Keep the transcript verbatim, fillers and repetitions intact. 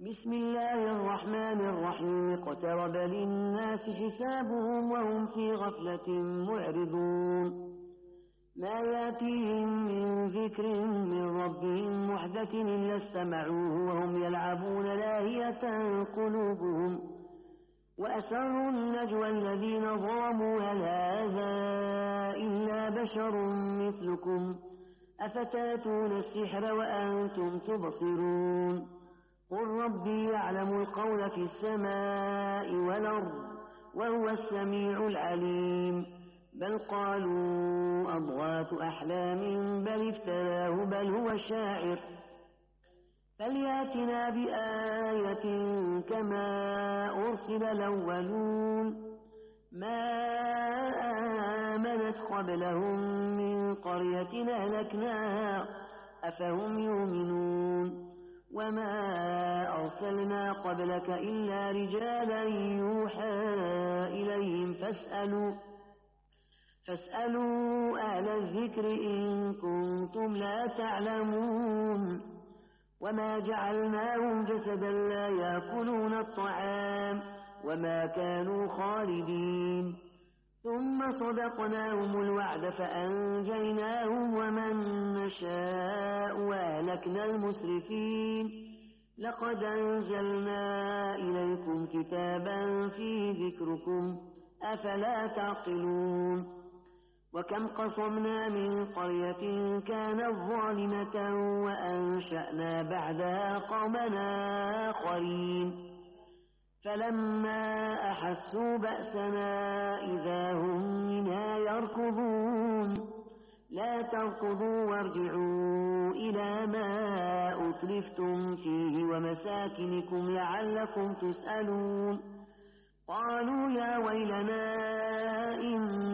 بسم الله الرحمن الرحيم اقترب للناس حسابهم وهم في غفلة معرضون ما ياتيهم من ذكر من ربهم محدث إلا استمعوه وهم يلعبون لاهية قلوبهم وأسروا النجوى الذين ظلموا هل هذا إلا بشر مثلكم أفتاتون السحر وأنتم تبصرون قل ربي يعلم القول في السماء والأرض وهو السميع العليم بل قالوا أضغاث أحلام بل افتراه بل هو شاعر فلياتنا بآية كما أرسل الأولون ما آمنت قبلهم من قرية أهلكناها أفهم يؤمنون وما أرسلنا قبلك إلا رجالا يوحى إليهم فاسألوا فاسألوا أهل الذكر إن كنتم لا تعلمون وما جعلناهم جسدا لا يأكلون الطعام وما كانوا خالدين ثم صدقناهم الوعد فأنجيناهم ومن نشاء وأهلكنا المسرفين لقد أنزلنا إليكم كتابا فيه ذكركم أفلا تعقلون وكم قصمنا من قرية كانت ظالمة وأنشأنا بعدها قومنا آخرين فلما أحسوا بأسنا إذا هم منها يركضون لا تركضوا وارجعوا إلى ما أتلفتم فيه ومساكنكم لعلكم تسألون قالوا يا ويلنا إن